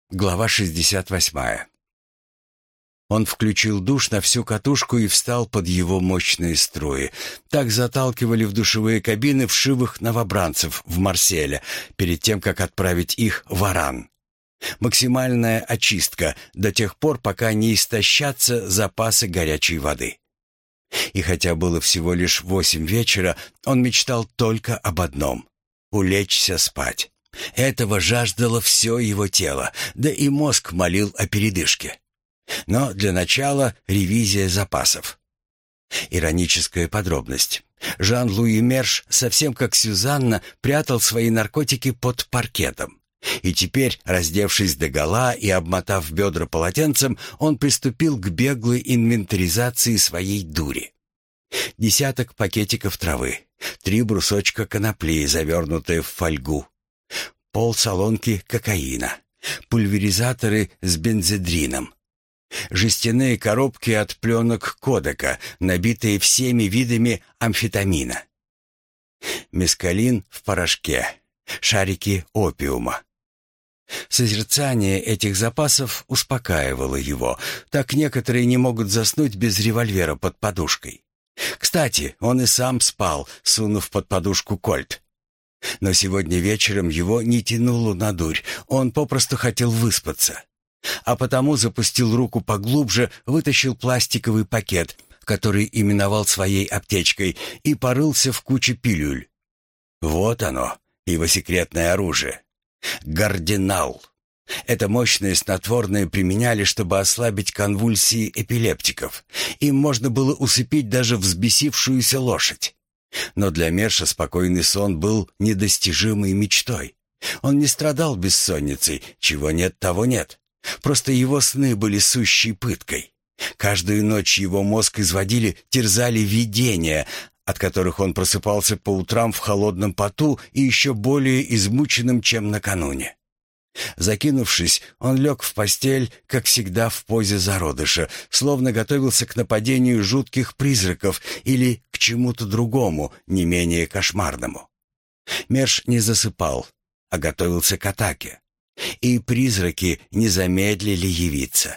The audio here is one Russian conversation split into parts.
Глава 68. Он включил душ на всю катушку и встал под его мощные струи. Так заталкивали в душевые кабины вшивых новобранцев в Марселе перед тем, как отправить их в Оран. Максимальная очистка до тех пор, пока не истощатся запасы горячей воды. И хотя было всего лишь 8 вечера, он мечтал только об одном — улечься спать. Этого жаждало все его тело, да и мозг молил о передышке. Но для начала ревизия запасов. Ироническая подробность. Жан-Луи Мерш, совсем как Сюзанна, прятал свои наркотики под паркетом. И теперь, раздевшись догола и обмотав бедра полотенцем, он приступил к беглой инвентаризации своей дури. 10 пакетиков травы, 3 брусочка конопли, завернутые в фольгу, полсалонки кокаина, пульверизаторы с бензодрином, жестяные коробки от пленок кодека, набитые всеми видами амфетамина, мескалин в порошке, шарики опиума. Созерцание этих запасов успокаивало его. Так некоторые не могут заснуть без револьвера под подушкой. Кстати, он и сам спал, сунув под подушку кольт. Но сегодня вечером его не тянуло на дурь, он попросту хотел выспаться. А потому запустил руку поглубже, вытащил пластиковый пакет, который именовал своей аптечкой, и порылся в куче пилюль. Вот оно, его секретное оружие. Гардинал. Это мощное снотворное применяли, чтобы ослабить конвульсии эпилептиков. Им можно было усыпить даже взбесившуюся лошадь. Но для Мерша спокойный сон был недостижимой мечтой. Он не страдал бессонницей, чего нет, того нет. Просто его сны были сущей пыткой. Каждую ночь его мозг терзали видения, от которых он просыпался по утрам в холодном поту и еще более измученным, чем накануне. Закинувшись, он лег в постель, как всегда в позе зародыша, словно готовился к нападению жутких призраков или к чему-то другому, не менее кошмарному. Мерш не засыпал, а готовился к атаке. И призраки не замедлили явиться.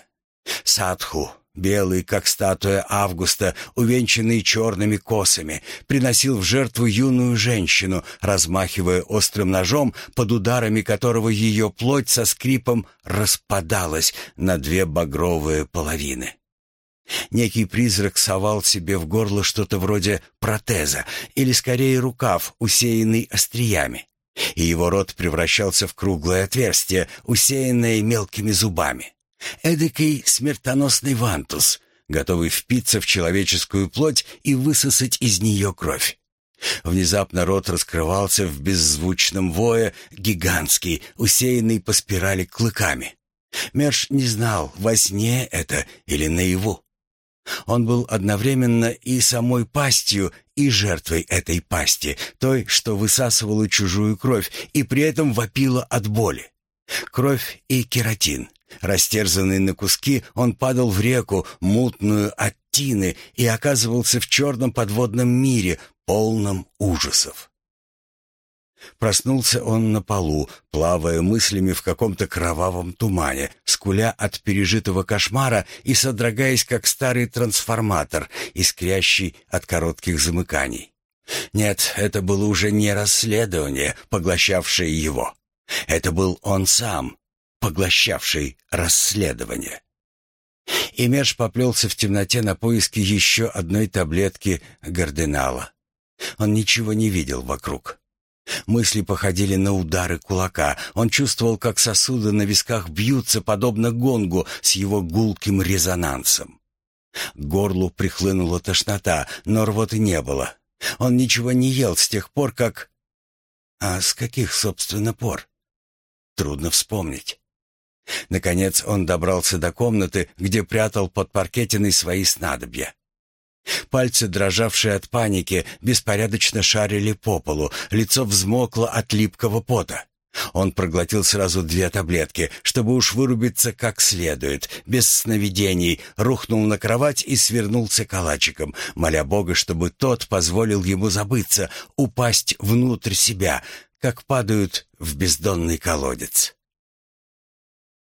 Садху, белый, как статуя Августа, увенчанный черными косами, приносил в жертву юную женщину, размахивая острым ножом, под ударами которого ее плоть со скрипом распадалась на 2 багровые половины. Некий призрак совал себе в горло что-то вроде протеза, или скорее рукав, усеянный остриями, и его рот превращался в круглое отверстие, усеянное мелкими зубами. Эдакий смертоносный вантус, готовый впиться в человеческую плоть и высосать из нее кровь. Внезапно рот раскрывался в беззвучном вое, гигантский, усеянный по спирали клыками. Мерш не знал, во сне это или наяву. Он был одновременно и самой пастью, и жертвой этой пасти, той, что высасывала чужую кровь и при этом вопила от боли. Кровь и кератин. Растерзанный на куски, он падал в реку, мутную от тины, и оказывался в черном подводном мире, полном ужасов. Проснулся он на полу, плавая мыслями в каком-то кровавом тумане, скуля от пережитого кошмара и содрогаясь, как старый трансформатор, искрящий от коротких замыканий. Нет, это было уже не расследование, поглощавшее его. Это был он сам, поглощавший расследование. И Мерш поплелся в темноте на поиски еще одной таблетки гардинала. Он ничего не видел вокруг. Мысли походили на удары кулака. Он чувствовал, как сосуды на висках бьются, подобно гонгу, с его гулким резонансом. К горлу прихлынула тошнота, но рвоты не было. Он ничего не ел с тех пор, как... А с каких, собственно, пор? Трудно вспомнить. Наконец он добрался до комнаты, где прятал под паркетиной свои снадобья. Пальцы, дрожавшие от паники, беспорядочно шарили по полу, лицо взмокло от липкого пота. Он проглотил сразу 2 таблетки, чтобы уж вырубиться как следует, без сновидений, рухнул на кровать и свернулся калачиком, моля Бога, чтобы тот позволил ему забыться, упасть внутрь себя, как падают в бездонный колодец.